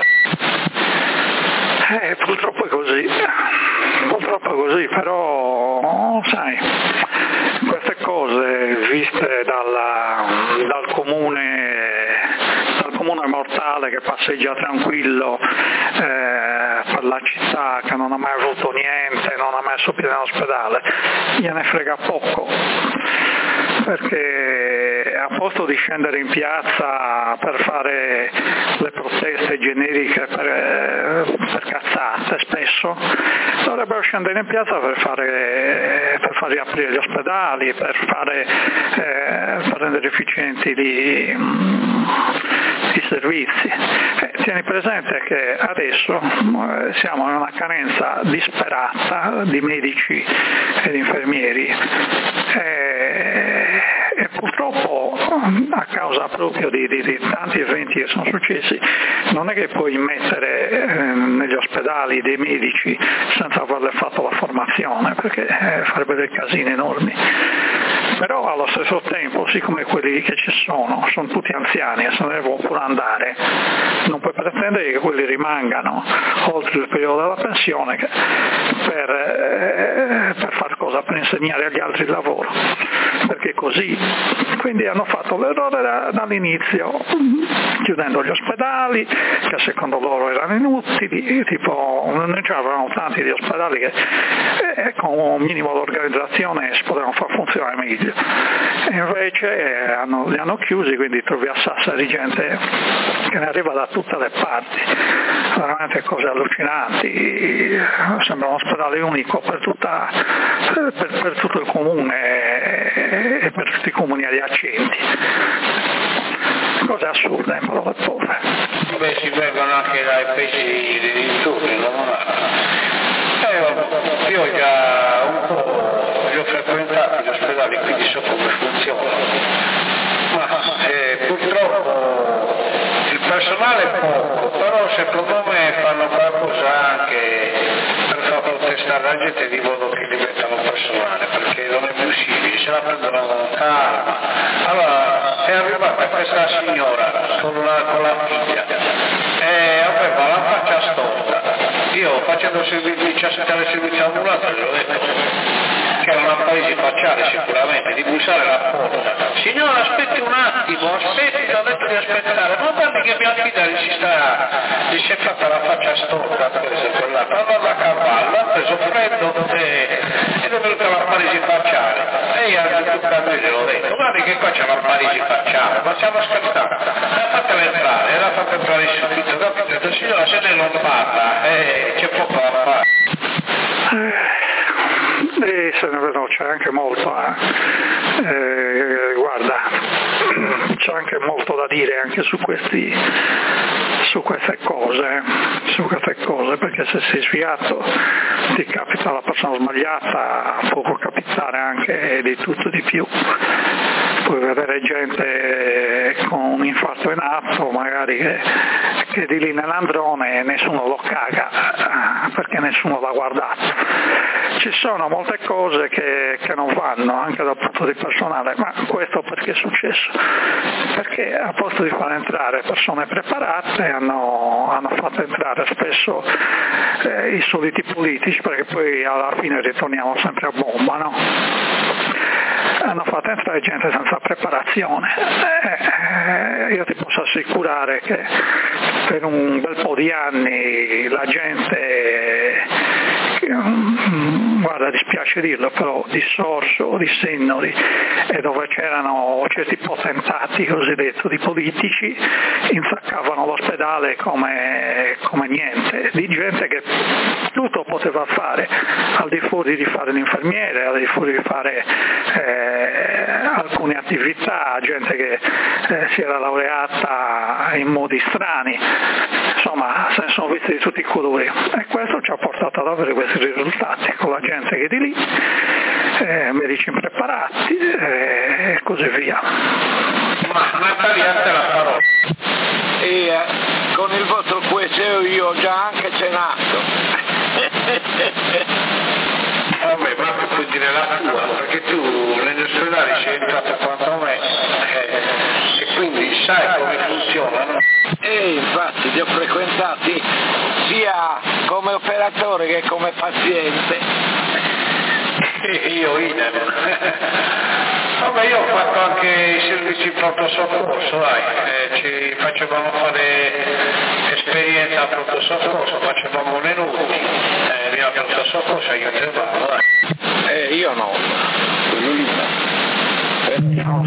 Eh, purtroppo è così, purtroppo è così, però sai, queste cose viste dalla, dal comune dal comune mortale che passeggia tranquillo eh, per la città, che non ha mai avuto niente, non ha messo piede in ospedale, gliene frega poco, perché a posto di scendere in piazza per fare le proteste generiche per, per cazzate spesso, dovrebbero scendere in piazza per fare per far riaprire gli ospedali, per fare eh, per rendere efficienti i, i servizi. Eh, tieni presente che adesso eh, siamo in una carenza disperata di medici e di infermieri eh, e purtroppo a causa proprio di, di, di tanti eventi che sono successi non è che puoi mettere eh, negli ospedali dei medici senza averle fatto la formazione, perché eh, farebbe dei casini enormi. Però allo stesso tempo, siccome quelli che ci sono sono tutti anziani e se ne devono pure andare, non puoi pretendere che quelli rimangano oltre il periodo della pensione per, eh, per far cosa? Per insegnare agli altri il lavoro, perché così. Quindi hanno fatto l'errore da, dall'inizio, chiudendo gli ospedali che secondo loro erano inutili, tipo noi c'erano tanti di ospedali che eh, con un minimo di organizzazione si potevano far funzionare meglio. E invece eh, hanno, li hanno chiusi, quindi trovi a Sassari gente che ne arriva da tutte le parti, veramente cose allucinanti, sembra un ospedale unico per, tutta, per, per tutto il comune e per tutti i comuni adiacenti, cose assurde in parole povere. Beh, si vengono anche dai paesi di dintorni, non eh, io già un po' li ho frequentati gli ospedali, quindi so come funzionano, ma eh, purtroppo il personale è poco, però secondo me fanno qualcosa anche per far protestare la gente di modo che diventano personale, perché non è possibile, se la prendono con calma. Allora è arrivata questa signora con la, con la figlia e aveva la faccia storta. Io facendo servizio, aspettare il servizio ambulante, gli ho detto che era una paresi facciale sicuramente, di bussare la porta. Signora, aspetti un attimo, aspetti, ti ho detto di aspettare, ma guardi che mia figlia gli si sta, gli si è fatta la faccia storta, per esempio, là, andando a cavallo, ha preso freddo e, ed è venuta la paresi facciale. E io a tutto a me gliel'ho detto, guardi che qua c'è la paresi facciale, ma stiamo scherzando, l'ha fatta entrare, l'ha fatta entrare subito, capito? Ho detto, signora, se lei non parla, eh, c'è poco da fare. E se ne vedo, c'è anche molto, eh, eh, guarda, c'è anche molto da dire anche su questi, su queste cose, su queste cose, perché se sei sfiato ti capita la persona sbagliata, può capitare anche di tutto di più. Puoi vedere gente con un infarto in atto, magari che, che di lì nell'androne nessuno lo caga perché nessuno l'ha guardato. Ci sono molte cose che, che non vanno anche dal punto di personale, ma questo perché è successo? Perché a posto di far entrare persone preparate hanno, hanno fatto entrare spesso eh, i soliti politici, perché poi alla fine ritorniamo sempre a bomba, no? Hanno fatto entrare gente senza preparazione. Eh, io ti posso assicurare che per un bel po' di anni la gente, guarda, dispiace dirlo, però di Sorso, di Sennori, e dove c'erano certi potentati cosiddetti di politici, insaccavano l'ospedale come, come niente, di gente che tutto poteva fare, al di fuori di fare l'infermiere, al di fuori di fare eh, alcune attività, gente che eh, si era laureata in modi strani, insomma se ne sono visti di tutti i colori, e questo ci ha portato ad avere questi risultati con la gente che è di lì, eh, medici impreparati eh, e così via. Ma Natalia, te la parola. E eh, con il vostro queseo io ho già anche cenato. Vabbè, ma tu puoi dire la tua, perché tu negli ospedali sei entrato quanto me eh, e quindi sai come funzionano. E infatti li ho frequentati sia come operatore che come paziente. E io idem. Vabbè, io ho fatto anche i servizi in pronto soccorso, dai, eh, ci facevamo fare esperienza a pronto soccorso, facevamo le nuti, eh, lì a pronto soccorso aiutavamo, dai. Eh, io no, quello lì no.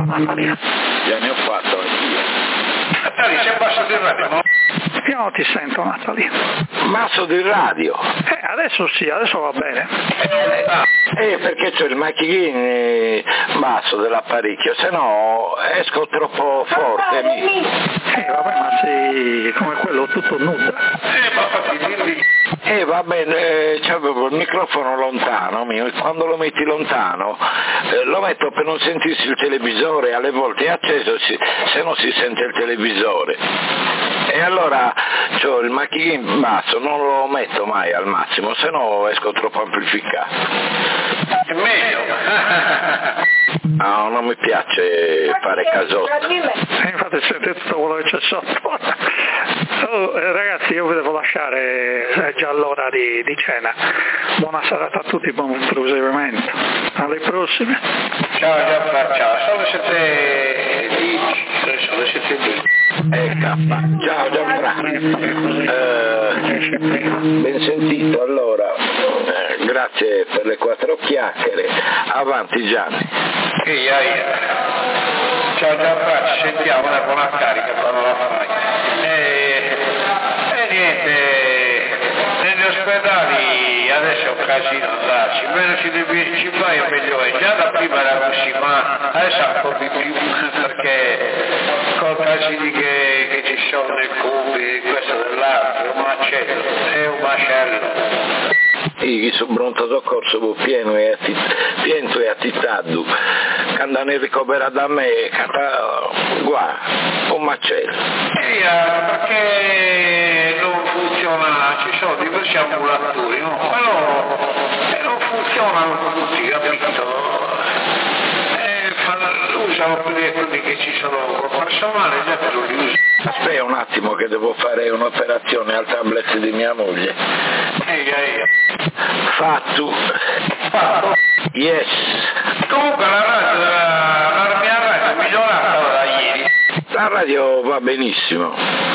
Già ne ho fatto anch'io. Natali, sei basso di radio, no? Io non ti sento, Natali. Masso di radio. Eh, adesso sì, adesso va bene. Eh, perché c'ho il macchino basso dell'apparecchio, se no esco troppo forte. Mi... Eh, vabbè, ma sei come quello tutto nudo. Eh, ma fatti dirmi. Eh, va bene, eh, c'avevo il microfono lontano, mio, e quando lo metti lontano eh, lo metto per non sentirsi il televisore, alle volte è acceso si, se non si sente il televisore. E allora c'ho il macchino basso, non lo metto mai al massimo, se no esco troppo amplificato. È meglio. No, non mi piace fare casotto. E infatti sentite tutto quello che c'è sotto. Oh, eh, ragazzi, io vi devo lasciare, è già l'ora di, di cena. Buona serata a tutti, buon proseguimento. Alle prossime. Ciao Gianfranco, ciao, sono le sette dieci, sono le sette dieci. Eh, ciao Gianfranco, eh, ben sentito, allora, eh, grazie per le quattro chiacchiere, avanti Gianni. Ia, ia. Ciao Gianfranco, ci sentiamo, una buona carica quando la fai. E, e niente, negli ospedali adesso è un casino andarci, meno ci devi ci fai e meglio è, già da prima era così, ma adesso ancora di più, perché con casini che, che ci sono nei cubi, questo dell'altro, un macello, è un macello. I su pronto soccorso pieno e attit- pieno e attitado, che andano in ricovero da me, guarda, un macello. Iya, perché non funziona, ci sono diversi ambulatori, no? Però eh, non funzionano tutti, capito? Eh, usano quelli, quelli che ci sono con personale, gli altri non li usano. Aspetta un attimo che devo fare un'operazione al tablet di mia moglie. Iya, iya. Fatto. Fatto? Yes. Comunque la radio, la, la mia radio è migliorata da ieri. La radio va benissimo.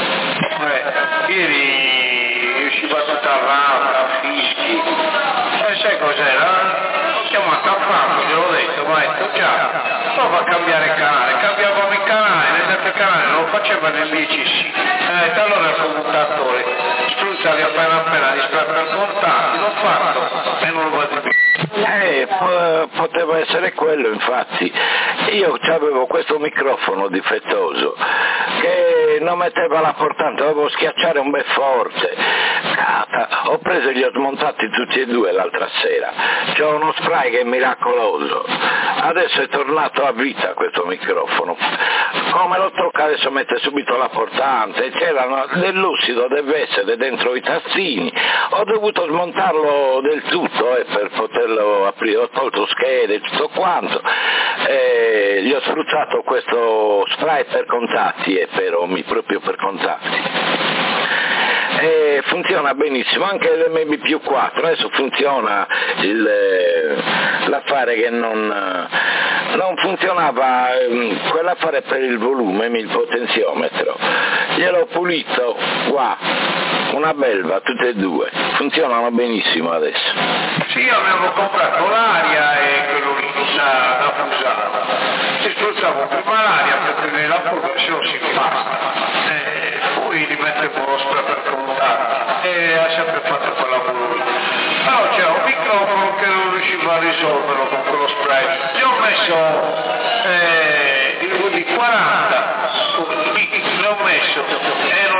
Eh, ieri usciva tutta rauca, fischi. E sai cos'era? Ho chiamato a Franco, gliel'ho detto, ma ho detto già, prova a cambiare canale, cambiavamo il canale, nel altro canale non lo faceva nel B C C. Eh, allora il commutatore, struzzavi appena appena distratta il contatto, l'ho fatto e non lo vado più. Eh, po- poteva essere quello, infatti. Io avevo questo microfono difettoso che non metteva la portante, dovevo schiacciare un bel forte. Cata, ho preso e li ho smontati tutti e due l'altra sera. C'ho uno spray che è miracoloso. Adesso è tornato a vita questo microfono. come lo tocca adesso mette subito la portante, c'erano del lucido deve essere dentro i tastini, ho dovuto smontarlo del tutto eh, per poterlo aprire, ho tolto schede e tutto quanto, eh, gli ho spruzzato questo spray per contatti e per omi, proprio per contatti. E funziona benissimo anche l'M B più quattro, adesso funziona il, l'affare che non, non funzionava, quell'affare per il volume, il potenziometro, gliel'ho pulito qua, una belva tutte e due, funzionano benissimo adesso. Sì, io avevo comprato l'aria e quello lì, la, la fusata, ci spruzzavo prima l'aria perché nella progressione si basta. Poi li mettevo lo spray per contatti e ha sempre fatto quel lavoro lì. Però c'è un microfono che non riusciva a risolverlo con quello spray. Gli ho messo eh, di quaranta, ne ho messo e